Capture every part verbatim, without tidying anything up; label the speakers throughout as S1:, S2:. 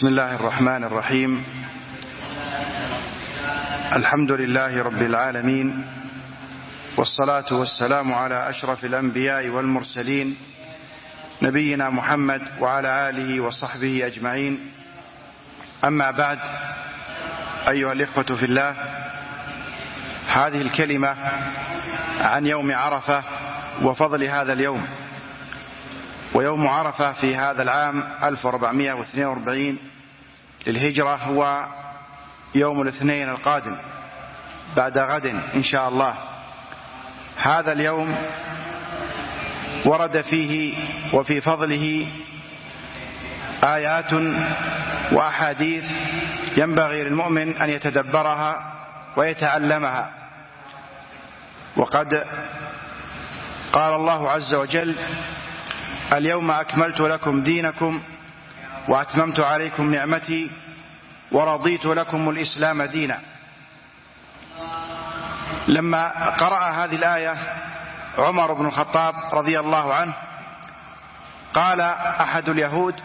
S1: بسم الله الرحمن الرحيم. الحمد لله رب العالمين، والصلاة والسلام على أشرف الأنبياء والمرسلين نبينا محمد وعلى آله وصحبه أجمعين. أما بعد، أيها الإخوة في الله، هذه الكلمة عن يوم عرفة وفضل هذا اليوم. ويوم عرفة في هذا العام ألف وأربعمائة واثنين وأربعين للهجرة هو يوم الاثنين القادم بعد غد إن شاء الله. هذا اليوم ورد فيه وفي فضله آيات وأحاديث ينبغي للمؤمن أن يتدبرها ويتعلمها. وقد قال الله عز وجل: اليوم أكملت لكم دينكم وأتممت عليكم نعمتي ورضيت لكم الإسلام دينا. لما قرأ هذه الآية عمر بن الخطاب رضي الله عنه قال أحد اليهود: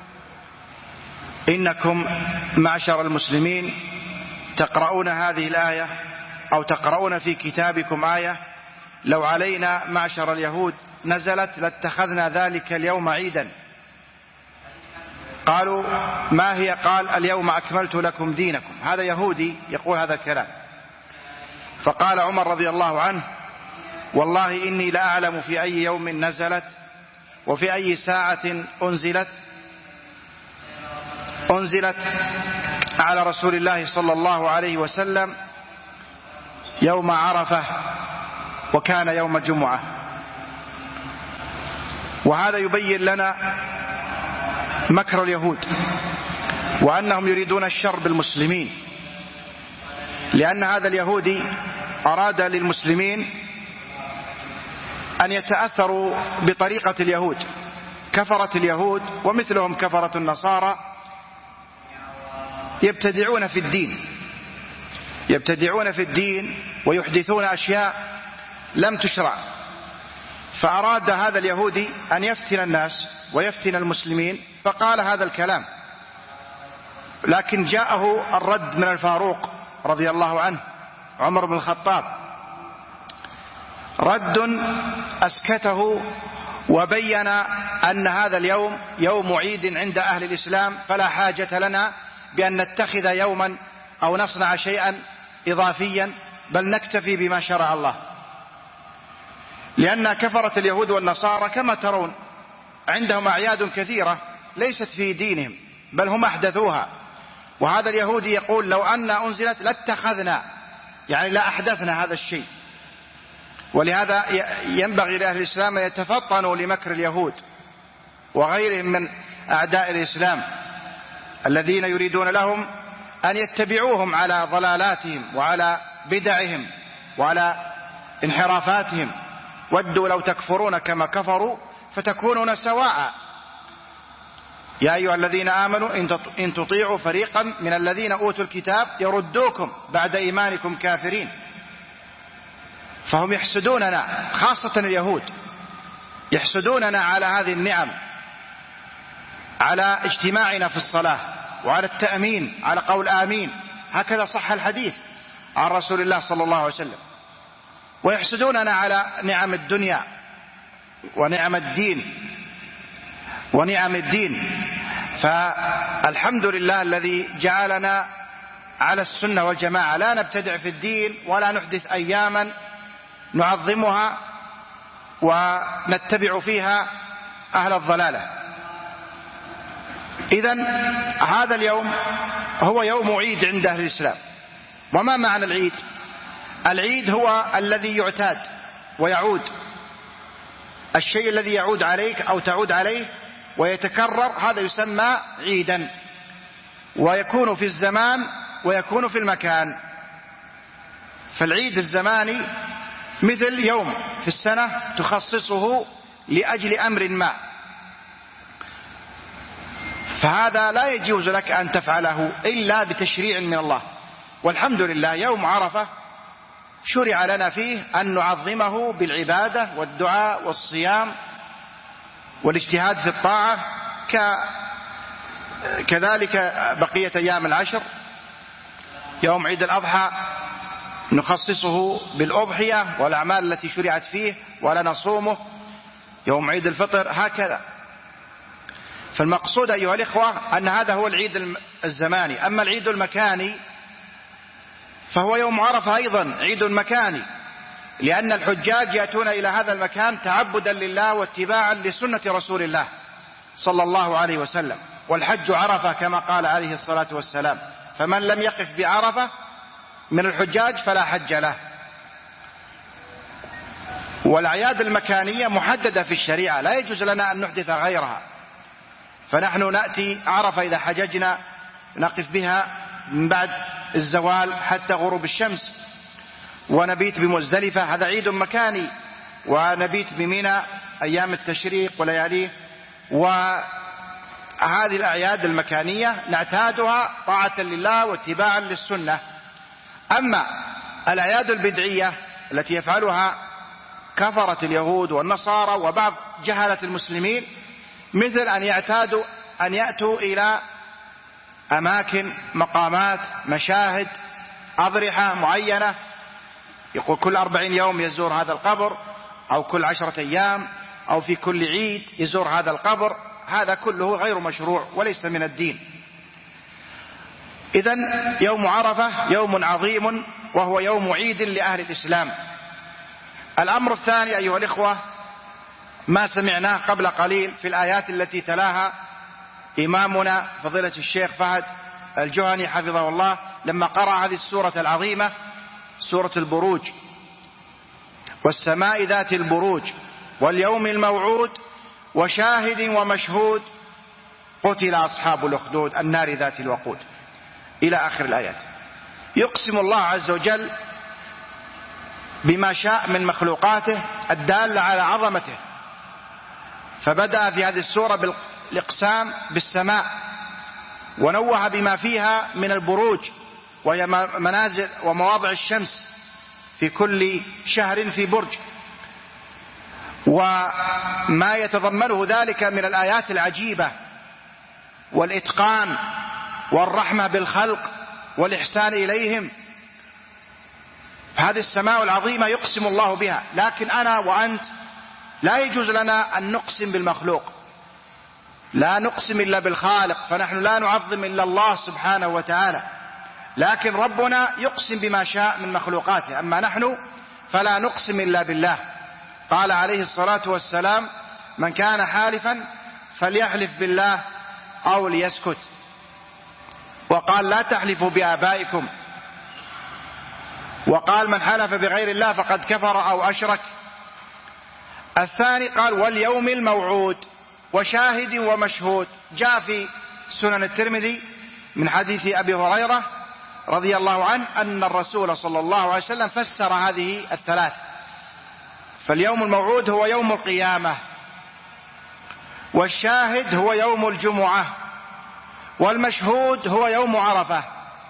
S1: إنكم معشر المسلمين تقرؤون هذه الآية أو تقرؤون في كتابكم آية لو علينا معشر اليهود نزلت لاتخذنا ذلك اليوم عيدا. قالوا: ما هي؟ قال: اليوم أكملت لكم دينكم. هذا يهودي يقول هذا الكلام. فقال عمر رضي الله عنه: والله إني لا أعلم في أي يوم نزلت وفي أي ساعة أنزلت أنزلت على رسول الله صلى الله عليه وسلم يوم عرفة وكان يوم الجمعة. وهذا يبين لنا مكر اليهود وأنهم يريدون الشر بالمسلمين، لأن هذا اليهودي أراد للمسلمين أن يتأثروا بطريقة اليهود. كفرة اليهود ومثلهم كفرة النصارى يبتدعون في الدين يبتدعون في الدين ويحدثون أشياء لم تشرع. فأراد هذا اليهودي أن يفتن الناس ويفتن المسلمين، فقال هذا الكلام. لكن جاءه الرد من الفاروق رضي الله عنه عمر بن الخطاب، رد أسكته وبين أن هذا اليوم يوم عيد عند أهل الإسلام، فلا حاجة لنا بأن نتخذ يوما أو نصنع شيئا إضافيا، بل نكتفي بما شرع الله. لأن كفرة اليهود والنصارى كما ترون عندهم أعياد كثيرة ليست في دينهم، بل هم أحدثوها. وهذا اليهودي يقول: لو أن أنزلت لاتخذنا، يعني لا أحدثنا هذا الشيء. ولهذا ينبغي لأهل الإسلام أن يتفطنوا لمكر اليهود وغيرهم من أعداء الإسلام الذين يريدون لهم أن يتبعوهم على ضلالاتهم وعلى بدعهم وعلى انحرافاتهم. ودوا لو تكفرون كما كفروا فتكونون سواء. يا أيها الذين آمنوا إن تطيعوا فريقا من الذين أوتوا الكتاب يردوكم بعد إيمانكم كافرين. فهم يحسدوننا، خاصة اليهود يحسدوننا على هذه النعم، على اجتماعنا في الصلاة وعلى التأمين على قول آمين. هكذا صح الحديث عن رسول الله صلى الله عليه وسلم. ويحسدوننا على نعم الدنيا ونعم الدين ونعم الدين. فالحمد لله الذي جعلنا على السنة والجماعة، لا نبتدع في الدين ولا نحدث أياما نعظمها ونتبع فيها أهل الضلالة. إذن هذا اليوم هو يوم عيد عند أهل الإسلام. وما معنى العيد؟ العيد هو الذي يعتاد ويعود، الشيء الذي يعود عليك أو تعود عليه ويتكرر، هذا يسمى عيدا، ويكون في الزمان ويكون في المكان. فالعيد الزماني مثل يوم في السنة تخصصه لأجل أمر ما، فهذا لا يجوز لك أن تفعله إلا بتشريع من الله. والحمد لله يوم عرفة شرع لنا فيه أن نعظمه بالعبادة والدعاء والصيام والاجتهاد في الطاعة كذلك بقية أيام العشر. يوم عيد الأضحى نخصصه بالأضحية والأعمال التي شرعت فيه ولا نصومه. يوم عيد الفطر هكذا. فالمقصود أيها الإخوة أن هذا هو العيد الزماني. أما العيد المكاني فهو يوم عرفة أيضا عيد مكاني، لأن الحجاج يأتون إلى هذا المكان تعبدا لله واتباعا لسنة رسول الله صلى الله عليه وسلم. والحج عرفة كما قال عليه الصلاة والسلام، فمن لم يقف بعرفة من الحجاج فلا حج له. والأعياد المكانية محددة في الشريعة، لا يجوز لنا أن نحدث غيرها. فنحن نأتي عرفة إذا حججنا نقف بها من بعد الزوال حتى غروب الشمس، ونبيت بمزدلفة هذا عيد مكاني، ونبيت بمنى أيام التشريق ولياليه. وهذه الأعياد المكانية نعتادها طاعة لله واتباعا للسنة. أما الأعياد البدعية التي يفعلها كفرة اليهود والنصارى وبعض جهلة المسلمين، مثل أن يعتادوا أن يأتوا إلى أماكن مقامات مشاهد أضرحة معينة، يقول كل أربعين يوم يزور هذا القبر، أو كل عشرة أيام، أو في كل عيد يزور هذا القبر. هذا كله غير مشروع وليس من الدين. إذن يوم عرفة يوم عظيم وهو يوم عيد لأهل الإسلام. الأمر الثاني أيها الإخوة ما سمعناه قبل قليل في الآيات التي تلاها إمامنا فضيلة الشيخ فهد الجهني حفظه الله لما قرأ هذه السورة العظيمة، سورة البروج: والسماء ذات البروج واليوم الموعود وشاهد ومشهود قتل أصحاب الأخدود النار ذات الوقود، إلى آخر الآيات. يقسم الله عز وجل بما شاء من مخلوقاته الدالة على عظمته، فبدأ في هذه السورة بالإقسام بالسماء، ونوه بما فيها من البروج وهي منازل ومواضع الشمس في كل شهر في برج، وما يتضمنه ذلك من الآيات العجيبة والإتقان والرحمة بالخلق والإحسان إليهم. هذه السماء العظيمة يقسم الله بها، لكن أنا وأنت لا يجوز لنا أن نقسم بالمخلوق، لا نقسم إلا بالخالق، فنحن لا نعظم إلا الله سبحانه وتعالى، لكن ربنا يقسم بما شاء من مخلوقاته. أما نحن فلا نقسم إلا بالله. قال عليه الصلاة والسلام: من كان حالفا فليحلف بالله أو ليسكت. وقال: لا تحلفوا بآبائكم. وقال: من حلف بغير الله فقد كفر أو أشرك. الثاني قال: واليوم الموعود وشاهد ومشهود. جاء في سنن الترمذي من حديث أبي هريرة رضي الله عنه أن الرسول صلى الله عليه وسلم فسر هذه الثلاث. فاليوم الموعود هو يوم القيامة، والشاهد هو يوم الجمعة، والمشهود هو يوم عرفة.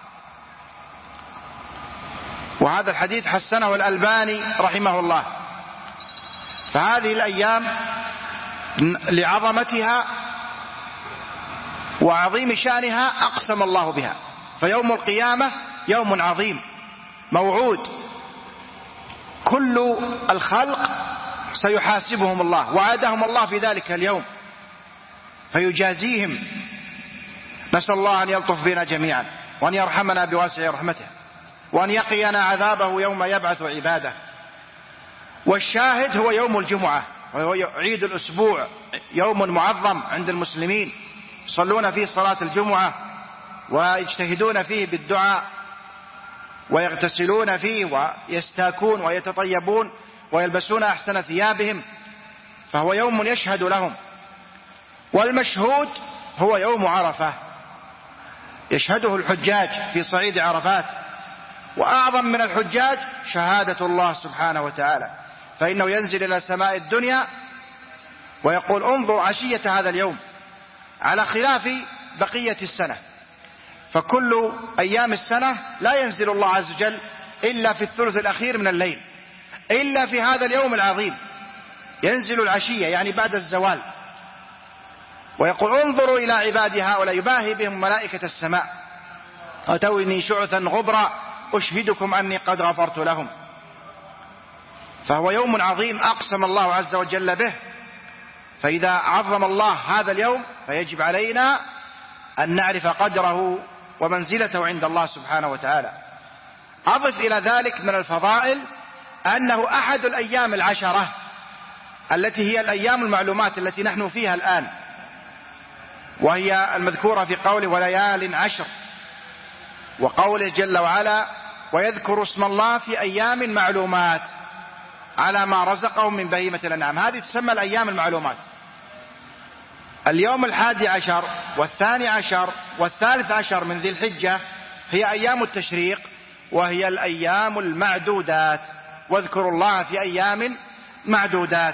S1: وهذا الحديث حسنه الألباني رحمه الله. فهذه الأيام لعظمتها وعظيم شأنها أقسم الله بها. فيوم القيامة يوم عظيم موعود، كل الخلق سيحاسبهم الله، وعدهم الله في ذلك اليوم فيجازيهم. نسأل الله أن يلطف بنا جميعا، وأن يرحمنا بواسع رحمته، وأن يقينا عذابه يوم يبعث عباده. والشاهد هو يوم الجمعة، وهو عيد الأسبوع، يوم معظم عند المسلمين، يصلون فيه صلاة الجمعة ويجتهدون فيه بالدعاء، ويغتسلون فيه ويستاكون ويتطيبون ويلبسون أحسن ثيابهم، فهو يوم يشهد لهم. والمشهود هو يوم عرفة، يشهده الحجاج في صعيد عرفات. وأعظم من الحجاج شهادة الله سبحانه وتعالى، فإنه ينزل إلى سماء الدنيا ويقول: انظر عشية هذا اليوم، على خلاف بقية السنة. فكل أيام السنة لا ينزل الله عز وجل إلا في الثلث الأخير من الليل، إلا في هذا اليوم العظيم ينزل العشية، يعني بعد الزوال. ويقول انظروا إلى عبادي هؤلاء يباهي بهم ملائكة السماء أتوني شعثا غبرا أشهدكم أني قد غفرت لهم. فهو يوم عظيم أقسم الله عز وجل به، فإذا عظم الله هذا اليوم فيجب علينا أن نعرف قدره ومنزلته عند الله سبحانه وتعالى. أضف إلى ذلك من الفضائل أنه أحد الأيام العشرة التي هي الأيام المعلومات التي نحن فيها الآن، وهي المذكورة في قوله وليال عشر، وقوله جل وعلا ويذكر اسم الله في أيام معلومات على ما رزقهم من بهيمة الأنعام. هذه تسمى الأيام المعلومات. اليوم الحادي عشر والثاني عشر والثالث عشر من ذي الحجة هي أيام التشريق، وهي الأيام المعدودات، واذكروا الله في أيام معدودات.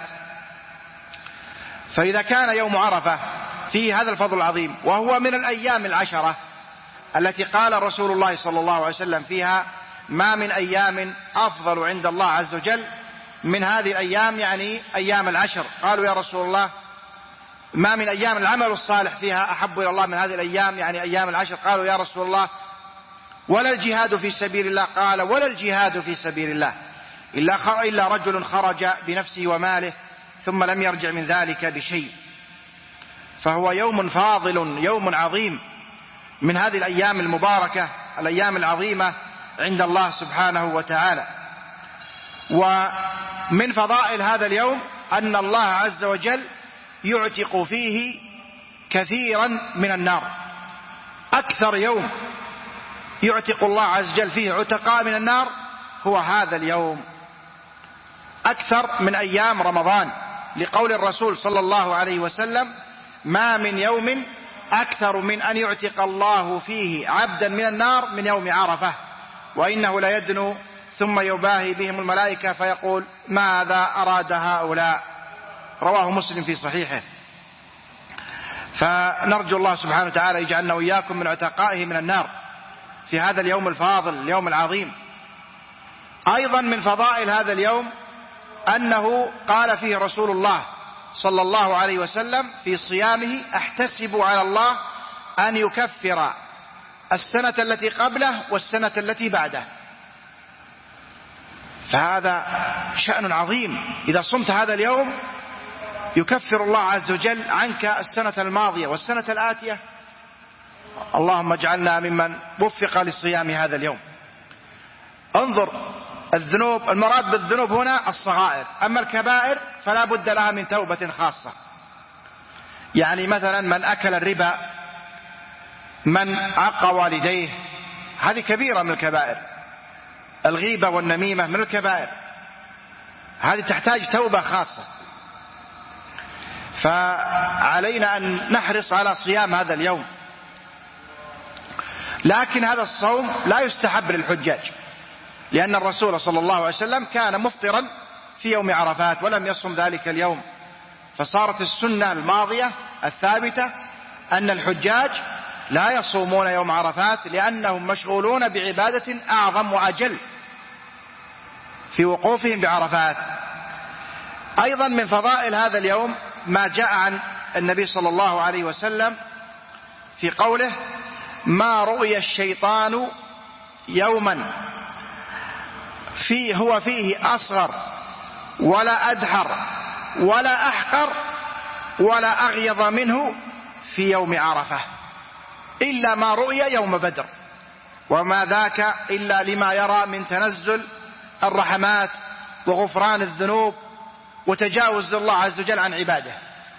S1: فإذا كان يوم عرفة فيه هذا الفضل العظيم، وهو من الأيام العشرة التي قال رسول الله صلى الله عليه وسلم فيها ما من أيام أفضل عند الله عز وجل من هذه الأيام، يعني أيام العشر. قالوا يا رسول الله ما من أيام العمل الصالح فيها أحب إلى الله من هذه الأيام، يعني أيام العشر. قالوا يا رسول الله ولا الجهاد في سبيل الله؟ قال ولا الجهاد في سبيل الله إلا إلا رجل خرج بنفسه وماله ثم لم يرجع من ذلك بشيء. فهو يوم فاضل، يوم عظيم من هذه الأيام المباركة، الأيام العظيمة عند الله سبحانه وتعالى. ومن فضائل هذا اليوم أن الله عز وجل يعتق فيه كثيرا من النار. أكثر يوم يعتق الله عز وجل فيه عتقاء من النار هو هذا اليوم، أكثر من أيام رمضان، لقول الرسول صلى الله عليه وسلم ما من يوم أكثر من أن يعتق الله فيه عبدا من النار من يوم عرفة، وإنه ليدنو ثم يباهي بهم الملائكة فيقول ماذا أراد هؤلاء. رواه مسلم في صحيحه. فنرجو الله سبحانه وتعالى يجعلنا وإياكم من عتقائه من النار في هذا اليوم الفاضل، اليوم العظيم. أيضا من فضائل هذا اليوم أنه قال فيه رسول الله صلى الله عليه وسلم في صيامه احتسب على الله أن يكفر السنة التي قبله والسنة التي بعده. فهذا شأن عظيم، إذا صمت هذا اليوم يكفر الله عز وجل عنك السنة الماضية والسنة الآتية. اللهم اجعلنا ممن وفق لصيام هذا اليوم. انظر الذنوب، المراد بالذنوب هنا الصغائر، أما الكبائر فلا بد لها من توبة خاصة. يعني مثلا من أكل الربا، من عق والديه، هذه كبيرة من الكبائر. الغيبة والنميمة من الكبائر، هذه تحتاج توبة خاصة. فعلينا أن نحرص على صيام هذا اليوم. لكن هذا الصوم لا يستحب للحجاج، لأن الرسول صلى الله عليه وسلم كان مفطرا في يوم عرفات ولم يصم ذلك اليوم. فصارت السنة الماضية الثابتة أن الحجاج لا يصومون يوم عرفات، لأنهم مشغولون بعبادة أعظم وأجل في وقوفهم بعرفات. أيضا من فضائل هذا اليوم ما جاء عن النبي صلى الله عليه وسلم في قوله ما رؤي الشيطان يوما فيه هو فيه أصغر ولا أدحر ولا أحقر ولا أغيظ منه في يوم عرفة إلا ما رؤي يوم بدر، وما ذاك إلا لما يرى من تنزل الرحمات وغفران الذنوب وتجاوز الله عز وجل عن عباده،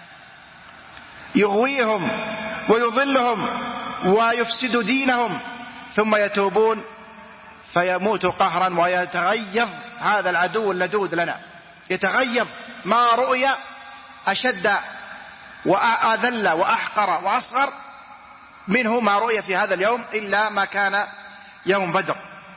S1: يغويهم ويضلهم ويفسد دينهم ثم يتوبون فيموت قهرا ويتغيظ هذا العدو اللدود لنا، يتغيظ. ما رؤي أشد وأذل وأحقر وأصغر منه ما رؤي في هذا اليوم إلا ما كان يوم بدر.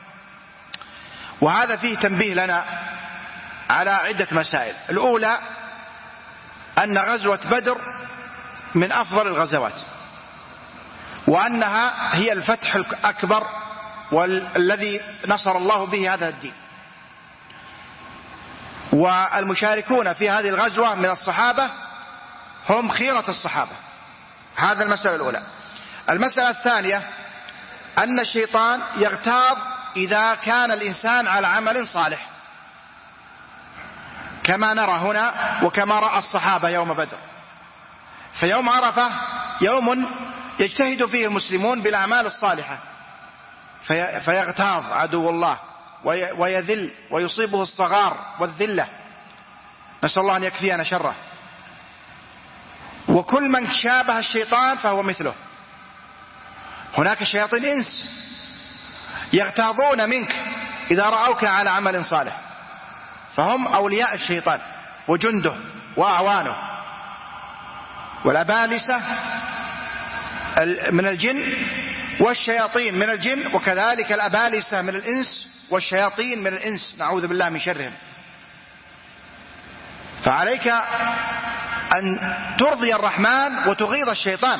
S1: وهذا فيه تنبيه لنا على عدة مسائل. الأولى أن غزوة بدر من أفضل الغزوات، وأنها هي الفتح الأكبر والذي نصر الله به هذا الدين. والمشاركون في هذه الغزوة من الصحابة هم خيرة الصحابة هذا المسألة الأولى. المسألة الثانية أن الشيطان يغتاظ إذا كان الإنسان على عمل صالح، كما نرى هنا وكما رأى الصحابة يوم بدر. فيوم عرفة يوم يجتهد فيه المسلمون بالأعمال الصالحة، في فيغتاظ عدو الله ويذل ويصيبه الصغار والذلة، نسأل الله أن يكفينا شره. وكل من شابه الشيطان فهو مثله. هناك شياطين إنس يغتاظون منك إذا رأوك على عمل صالح، فهم أولياء الشيطان وجنده وأعوانه. والأبالسة من الجن والشياطين من الجن، وكذلك الأبالسة من الإنس والشياطين من الإنس، نعوذ بالله من شرهم. فعليك أن ترضي الرحمن وتغيظ الشيطان.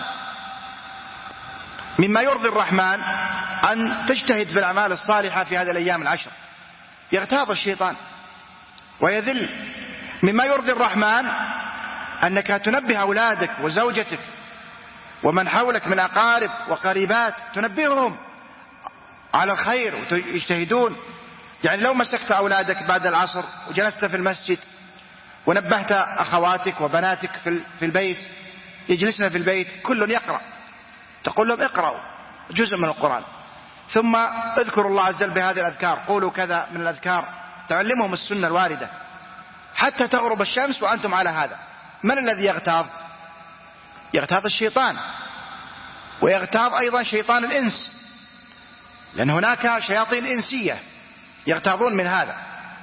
S1: مما يرضي الرحمن أن تجتهد في الأعمال الصالحة في هذه الأيام العشر، يغتاظ الشيطان ويذل. مما يرضي الرحمن أنك تنبه أولادك وزوجتك ومن حولك من أقارب وقريبات، تنبههم على الخير ويجتهدون. يعني لو مسكت أولادك بعد العصر وجلست في المسجد ونبهت أخواتك وبناتك في البيت يجلسن في البيت كل يقرأ، تقول لهم اقرأوا جزء من القرآن، ثم اذكروا الله عز وجل بهذه الأذكار، قولوا كذا من الأذكار، تعلمهم السنة الواردة حتى تغرب الشمس وأنتم على هذا. من الذي يغتاظ؟ يغتاظ الشيطان، ويغتاظ أيضا شيطان الإنس، لأن هناك شياطين إنسية يغتاظون من هذا،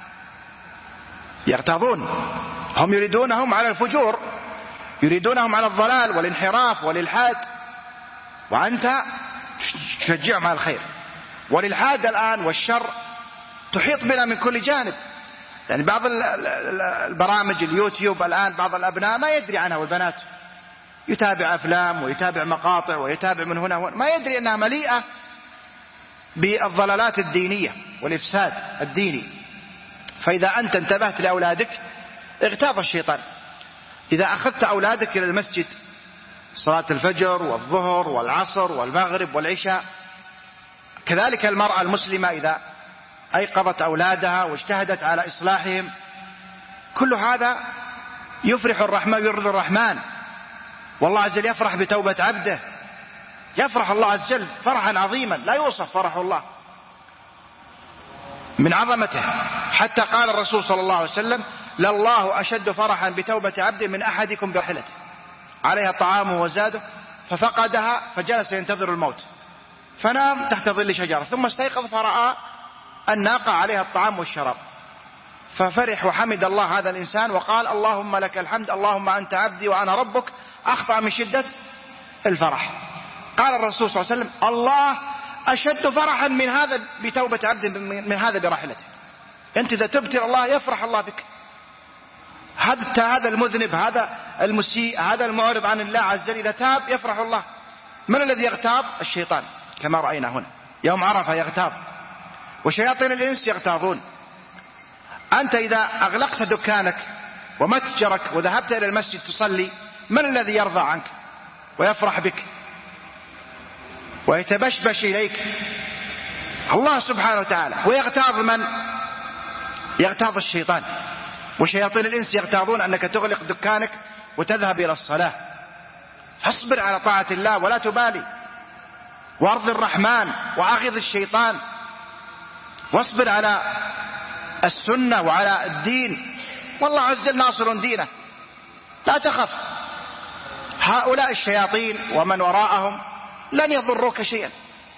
S1: يغتاظون، هم يريدونهم على الفجور، يريدونهم على الضلال والانحراف والإلحاد، وأنت تشجعهم على الخير. والإلحاد الآن والشر تحيط بنا من كل جانب. يعني بعض البرامج اليوتيوب الآن بعض الأبناء ما يدري عنها، والبنات يتابع أفلام ويتابع مقاطع ويتابع من هنا وهنا، ما يدري أنها مليئة بالضلالات الدينية والإفساد الديني. فإذا أنت انتبهت لأولادك اغتاظ الشيطان. إذا أخذت أولادك إلى المسجد صلاة الفجر والظهر والعصر والمغرب والعشاء، كذلك المرأة المسلمة إذا أيقظت أولادها واجتهدت على إصلاحهم، كل هذا يفرح الرحمن ويرضي الرحمن. والله عز وجل يفرح بتوبة عبده، يفرح الله عز وجل فرحا عظيما لا يوصف فرح الله من عظمته، حتى قال الرسول صلى الله عليه وسلم: لله أشد فرحا بتوبة عبده من أحدكم برحلته عليها طعامه وزاده ففقدها فجلس ينتظر الموت، فنام تحت ظل شجرة ثم استيقظ فرأى الناقة عليها الطعام والشراب، ففرح وحمد الله هذا الإنسان وقال: اللهم لك الحمد، اللهم أنت عبدي وأنا ربك، أخطأ من شدة الفرح. قال الرسول صلى الله عليه وسلم: الله أشد فرحا من هذا بتوبة عبد من هذا برحلته. أنت إذا تبت الله يفرح الله بك. هذا هذا المذنب، هذا المسيء، هذا المعرض عن الله عز وجل، إذا تاب يفرح الله. من الذي يغتاظ؟ الشيطان، كما رأينا هنا يوم عرفة يغتاظ، وشياطين الإنس يغتاظون. أنت إذا أغلقت دكانك ومتجرك وذهبت إلى المسجد تصلي، من الذي يرضى عنك ويفرح بك ويتبشبش إليك؟ الله سبحانه وتعالى. ويغتاظ من؟ يغتاظ الشيطان، وشياطين الإنس يغتاظون أنك تغلق دكانك وتذهب إلى الصلاة. فاصبر على طاعة الله ولا تبالي، وارض الرحمن وأغض الشيطان، واصبر على السنة وعلى الدين، والله عز وجل ناصر دينه، لا تخف. هؤلاء الشياطين ومن وراءهم لن يضروك شيئا،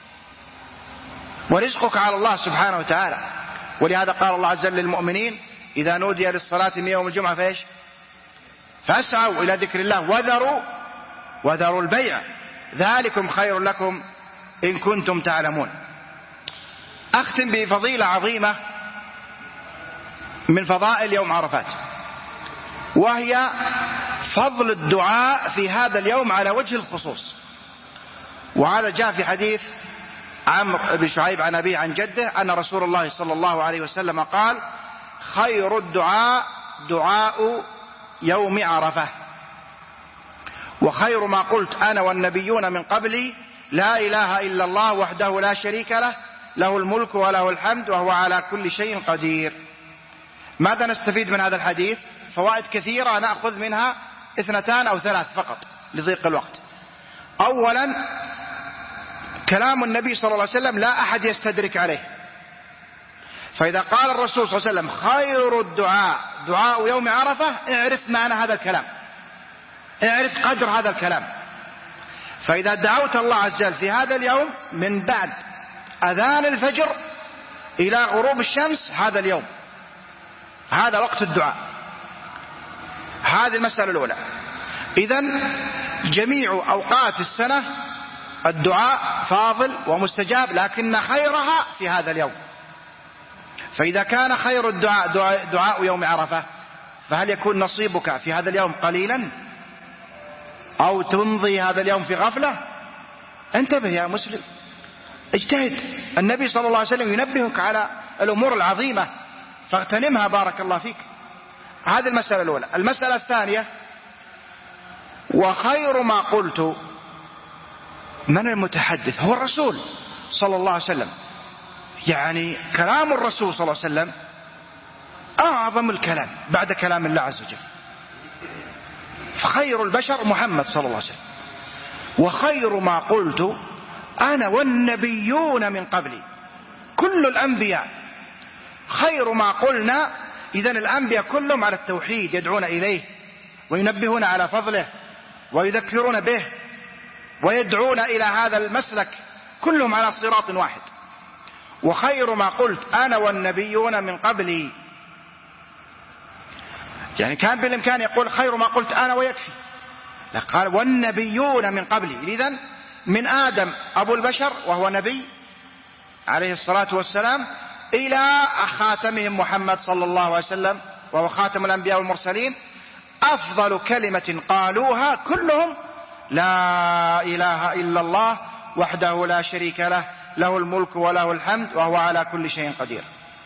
S1: ورزقك على الله سبحانه وتعالى. ولهذا قال الله عز وجل للمؤمنين: إذا نودي للصلاة من يوم الجمعة فإيش؟ فاسعوا إلى ذكر الله وذروا وذروا البيع ذلكم خير لكم إن كنتم تعلمون. أختم بفضيلة عظيمة من فضائل يوم عرفات، وهي فضل الدعاء في هذا اليوم على وجه الخصوص. وهذا جاء في حديث عمرو بن شعيب عن أبيه عن جده أن رسول الله صلى الله عليه وسلم قال: خير الدعاء دعاء يوم عرفة. وخير ما قلت أنا والنبيون من قبلي لا إله إلا الله وحده لا شريك له له الملك وله الحمد وهو على كل شيء قدير. ماذا نستفيد من هذا الحديث؟ فوائد كثيرة نأخذ منها اثنتان أو ثلاث فقط لضيق الوقت. أولا كلام النبي صلى الله عليه وسلم لا أحد يستدرك عليه، فإذا قال الرسول صلى الله عليه وسلم خير الدعاء دعاء يوم عرفة اعرف معنى هذا الكلام، اعرف قدر هذا الكلام. فإذا دعوت الله عز وجل في هذا اليوم من بعد أذان الفجر إلى غروب الشمس هذا اليوم، هذا وقت الدعاء. هذه المسألة الأولى. إذن جميع أوقات السنة الدعاء فاضل ومستجاب، لكن خيرها في هذا اليوم. فإذا كان خير الدعاء دعاء, دعاء يوم عرفة، فهل يكون نصيبك في هذا اليوم قليلا أو تمضي هذا اليوم في غفلة؟ انتبه يا مسلم، اجتهد. النبي صلى الله عليه وسلم ينبهك على الأمور العظيمة فاغتنمها بارك الله فيك. هذه المسألة الأولى. المسألة الثانية، وخير ما قلت، من المتحدث؟ هو الرسول صلى الله عليه وسلم. يعني كلام الرسول صلى الله عليه وسلم أعظم الكلام بعد كلام الله عز وجل. فخير البشر محمد صلى الله عليه وسلم. وخير ما قلت أنا والنبيون من قبلي، كل الأنبياء خير ما قلنا. إذن الأنبياء كلهم على التوحيد يدعون إليه وينبهون على فضله ويذكرون به ويدعون إلى هذا المسلك، كلهم على صراط واحد. وخير ما قلت أنا والنبيون من قبلي، يعني كان بالإمكان يقول خير ما قلت أنا ويكفي، لا، قال والنبيون من قبلي. إذن من آدم أبو البشر وهو نبي عليه الصلاة والسلام إلى خاتمهم محمد صلى الله عليه وسلم وهو خاتم الأنبياء والمرسلين، أفضل كلمة قالوها كلهم لا إله إلا الله وحده لا شريك له له الملك وله الحمد وهو على كل شيء قدير.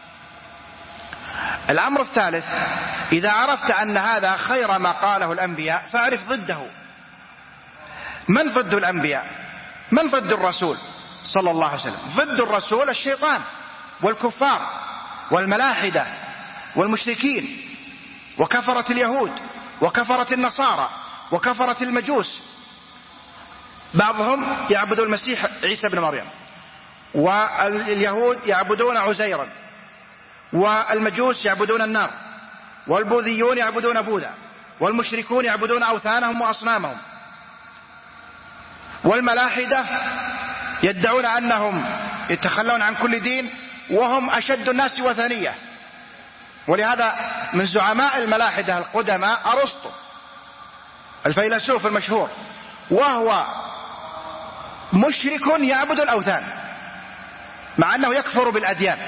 S1: الأمر الثالث، إذا عرفت أن هذا خير ما قاله الأنبياء فاعرف ضده. من ضد الأنبياء؟ من ضد الرسول صلى الله عليه وسلم؟ ضد الرسول الشيطان والكفار والملاحدة والمشركين وكفرة اليهود وكفرة النصارى وكفرة المجوس. بعضهم يعبد المسيح عيسى بن مريم، واليهود يعبدون عزيرا، والمجوس يعبدون النار، والبوذيون يعبدون بوذا، والمشركون يعبدون أوثانهم وأصنامهم، والملاحدة يدعون أنهم يتخلون عن كل دين وهم أشد الناس وثنية. ولهذا من زعماء الملاحدة القدماء أرسطو الفيلسوف المشهور، وهو مشرك يعبد الأوثان مع أنه يكفر بالأديان.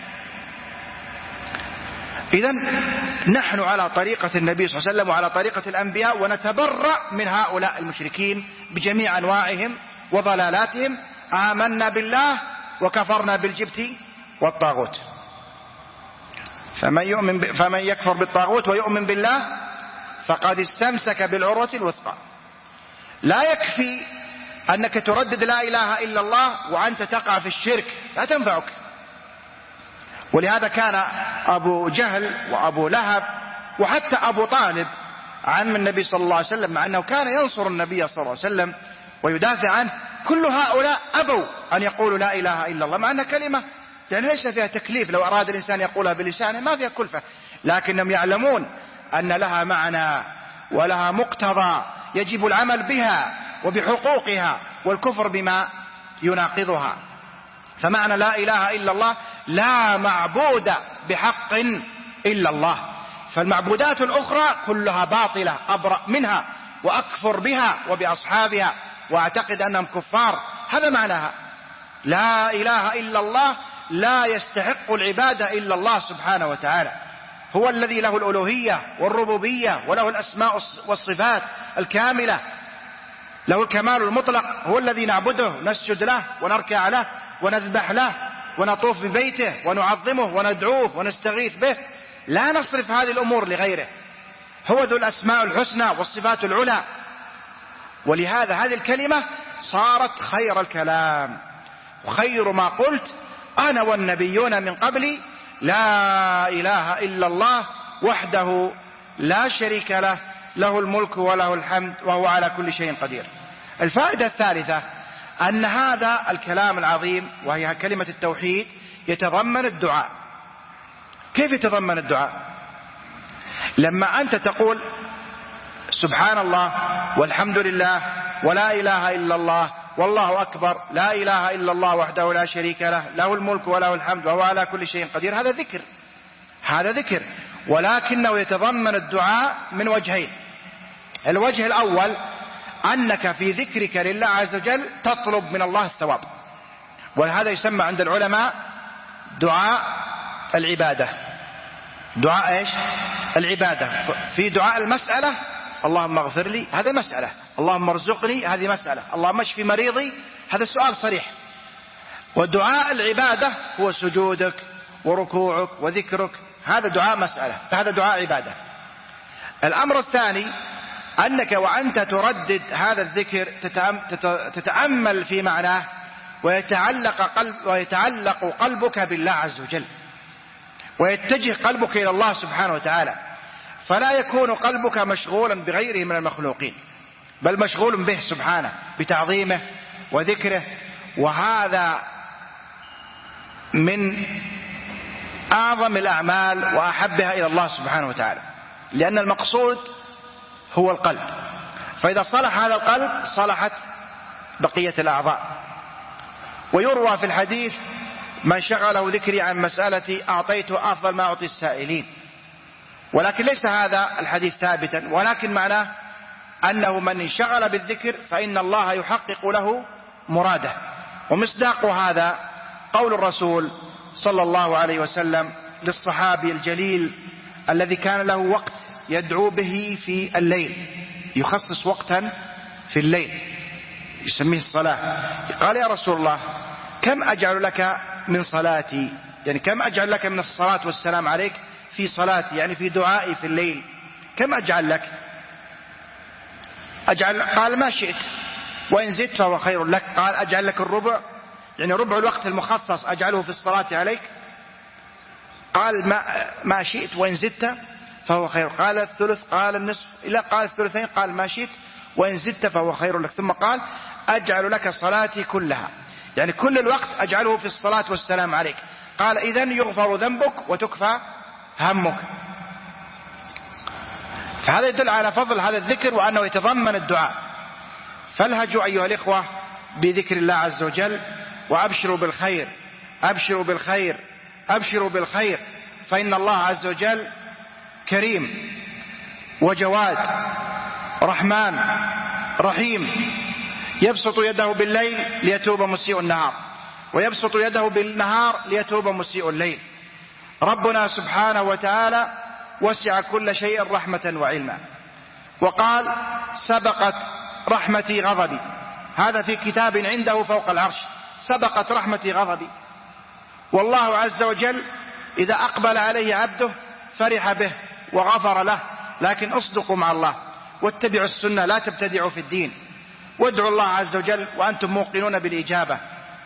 S1: إذن نحن على طريقة النبي صلى الله عليه وسلم وعلى طريقة الأنبياء، ونتبرأ من هؤلاء المشركين بجميع أنواعهم وضلالاتهم. آمنا بالله وكفرنا بالجبت والطاغوت. فمن, يؤمن ب... فمن يكفر بالطاغوت ويؤمن بالله فقد استمسك بالعروة الوثقى. لا يكفي أنك تردد لا إله إلا الله وأنت تقع في الشرك، لا تنفعك. ولهذا كان أبو جهل وأبو لهب وحتى أبو طالب عم النبي صلى الله عليه وسلم، مع أنه كان ينصر النبي صلى الله عليه وسلم ويدافع عنه، كل هؤلاء أبوا أن يقولوا لا إله إلا الله، مع أن كلمة يعني ليس فيها تكليف، لو أراد الإنسان يقولها بلسانه ما فيها كلفة، لكنهم يعلمون أن لها معنى ولها مقتضى يجب العمل بها وبحقوقها والكفر بما يناقضها. فمعنى لا إله إلا الله لا معبود بحق إلا الله، فالمعبودات الأخرى كلها باطلة، أبرأ منها وأكفر بها وبأصحابها وأعتقد أنهم كفار. هذا معناها لا إله إلا الله، لا يستحق العبادة إلا الله سبحانه وتعالى، هو الذي له الألوهية والربوبية وله الأسماء والصفات الكاملة، له الكمال المطلق، هو الذي نعبده، نسجد له ونركع له ونذبح له ونطوف ببيته ونعظمه وندعوه ونستغيث به، لا نصرف هذه الأمور لغيره، هو ذو الأسماء الحسنى والصفات العلى. ولهذا هذه الكلمة صارت خير الكلام. وخير ما قلت أنا والنبيون من قبلي لا إله إلا الله وحده لا شريك له له الملك وله الحمد وهو على كل شيء قدير. الفائدة الثالثة أن هذا الكلام العظيم وهي كلمة التوحيد يتضمن الدعاء. كيف يتضمن الدعاء؟ لما أنت تقول سبحان الله والحمد لله ولا إله إلا الله والله أكبر لا إله إلا الله وحده لا شريك له له الملك وله الحمد وهو على كل شيء قدير، هذا ذكر، هذا ذكر، ولكنه يتضمن الدعاء من وجهين. الوجه الأول أنك في ذكرك لله عز وجل تطلب من الله الثواب، وهذا يسمى عند العلماء دعاء العبادة. دعاء إيش؟ العبادة. في دعاء المسألة اللهم اغفر لي هذا مسألة، اللهم ارزقني هذه مسألة، اللهم اشفي مريضي هذا سؤال صريح. ودعاء العبادة هو سجودك وركوعك وذكرك، هذا دعاء مسألة، هذا دعاء عبادة. الأمر الثاني أنك وأنت تردد هذا الذكر تتأمل في معناه ويتعلق, قلب ويتعلق قلبك بالله عز وجل، ويتجه قلبك إلى الله سبحانه وتعالى، فلا يكون قلبك مشغولا بغيره من المخلوقين، بل مشغول به سبحانه بتعظيمه وذكره. وهذا من أعظم الأعمال وأحبها إلى الله سبحانه وتعالى، لأن المقصود هو القلب، فإذا صلح هذا القلب صلحت بقية الأعضاء. ويروى في الحديث من شغله ذكري عن مسألتي أعطيته أفضل ما أعطي السائلين، ولكن ليس هذا الحديث ثابتا، ولكن معناه أنه من انشغل بالذكر فإن الله يحقق له مراده. ومصداق هذا قول الرسول صلى الله عليه وسلم للصحابي الجليل الذي كان له وقت يدعو به في الليل، يخصص وقتا في الليل يسميه الصلاة، قال يا رسول الله كم أجعل لك من صلاتي، يعني كم أجعل لك من الصلاة والسلام عليك في صلاتي، يعني في دعائي في الليل كم أجعل لك؟ أجعل قال ما شئت وإن زدت فهو خير لك. قال أجعل لك الربع، يعني ربع الوقت المخصص أجعله في الصلاة عليك. قال ما, ما شئت وإن زدت فهو خير. قال الثلث، قال النصف، إلا قال الثلثين، قال ما شئت وإن زدت فهو خير لك. ثم قال أجعل لك صلاتي كلها، يعني كل الوقت أجعله في الصلاة والسلام عليك. قال إذن يغفر ذنبك وتكفى همك. فهذا يدل على فضل هذا الذكر وأنه يتضمن الدعاء. فالهجوا أيها الإخوة بذكر الله عز وجل، وأبشروا بالخير، أبشروا بالخير، أبشروا بالخير، فإن الله عز وجل كريم وجواد رحمن رحيم، يبسط يده بالليل ليتوب مسيء النهار، ويبسط يده بالنهار ليتوب مسيء الليل. ربنا سبحانه وتعالى وسع كل شيء رحمة وعلما، وقال سبقت رحمتي غضبي، هذا في كتاب عنده فوق العرش، سبقت رحمتي غضبي. والله عز وجل إذا أقبل عليه عبده فرح به وغفر له. لكن اصدقوا مع الله واتبعوا السنة، لا تبتدعوا في الدين، وادعوا الله عز وجل وأنتم موقنون بالإجابة،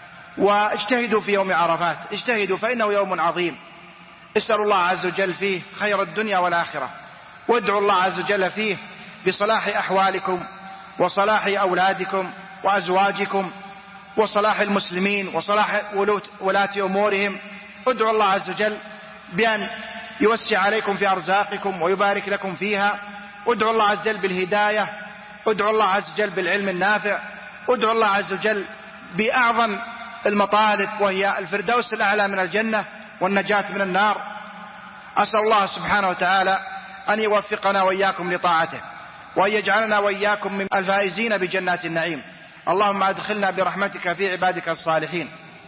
S1: واجتهدوا في يوم عرفات، اجتهدوا فإنه يوم عظيم، اسألوا الله عز وجل فيه خير الدنيا والآخرة، وادعوا الله عز وجل فيه بصلاح أحوالكم وصلاح أولادكم وأزواجكم وصلاح المسلمين وصلاح ولاة أمورهم. ادعوا الله عز وجل بأن يوسع عليكم في أرزاقكم ويبارك لكم فيها. ادعوا الله عز وجل بالهداية، ادعوا الله عز وجل بالعلم النافع، ادعوا الله عز وجل بأعظم المطالب وهي الفردوس الأعلى من الجنة والنجاة من النار. أسأل الله سبحانه وتعالى أن يوفقنا وإياكم لطاعته، وأن يجعلنا وإياكم من الفائزين بجنات النعيم. اللهم أدخلنا برحمتك في عبادك الصالحين.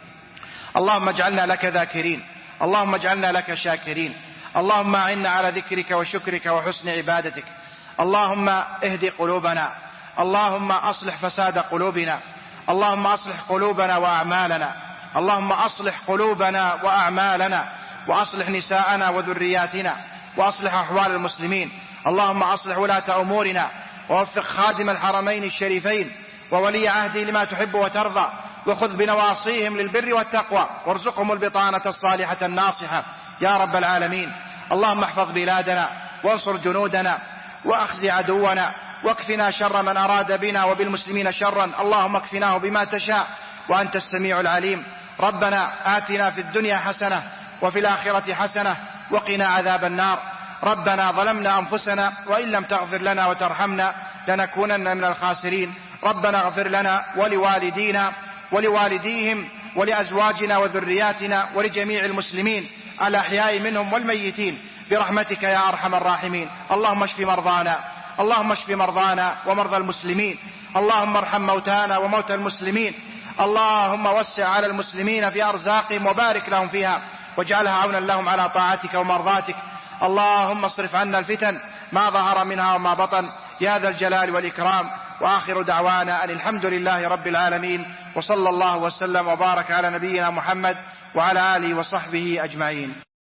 S1: اللهم اجعلنا لك ذاكرين، اللهم اجعلنا لك شاكرين، اللهم أعنا على ذكرك وشكرك وحسن عبادتك. اللهم اهد قلوبنا، اللهم أصلح فساد قلوبنا، اللهم أصلح قلوبنا وأعمالنا، اللهم أصلح قلوبنا وأعمالنا، وأصلح نساءنا وذرياتنا، وأصلح أحوال المسلمين. اللهم أصلح ولاة أمورنا، ووفق خادم الحرمين الشريفين وولي عهده لما تحب وترضى، وخذ بنواصيهم للبر والتقوى، وارزقهم البطانة الصالحة الناصحة يا رب العالمين. اللهم احفظ بلادنا وانصر جنودنا وأخزي عدونا، واكفنا شر من أراد بنا وبالمسلمين شرا، اللهم اكفناه بما تشاء وأنت السميع العليم. ربنا آتنا في الدنيا حسنة وفي الآخرة حسنة وقنا عذاب النار. ربنا ظلمنا أنفسنا وإن لم تغفر لنا وترحمنا لنكونن من الخاسرين. ربنا اغفر لنا ولوالدينا ولوالديهم ولأزواجنا وذرياتنا ولجميع المسلمين الأحياء منهم والميتين برحمتك يا أرحم الراحمين. اللهم اشف مرضانا اللهم اشف مرضانا ومرضى المسلمين. اللهم ارحم موتانا وموتى المسلمين. اللهم وسع على المسلمين في أرزاقهم وبارك لهم فيها واجعلها عونا لهم على طاعتك ومرضاتك. اللهم اصرف عنا الفتن ما ظهر منها وما بطن يا ذا الجلال والإكرام. وآخر دعوانا أن الحمد لله رب العالمين، وصلى الله وسلم وبارك على نبينا محمد وعلى آله وصحبه أجمعين.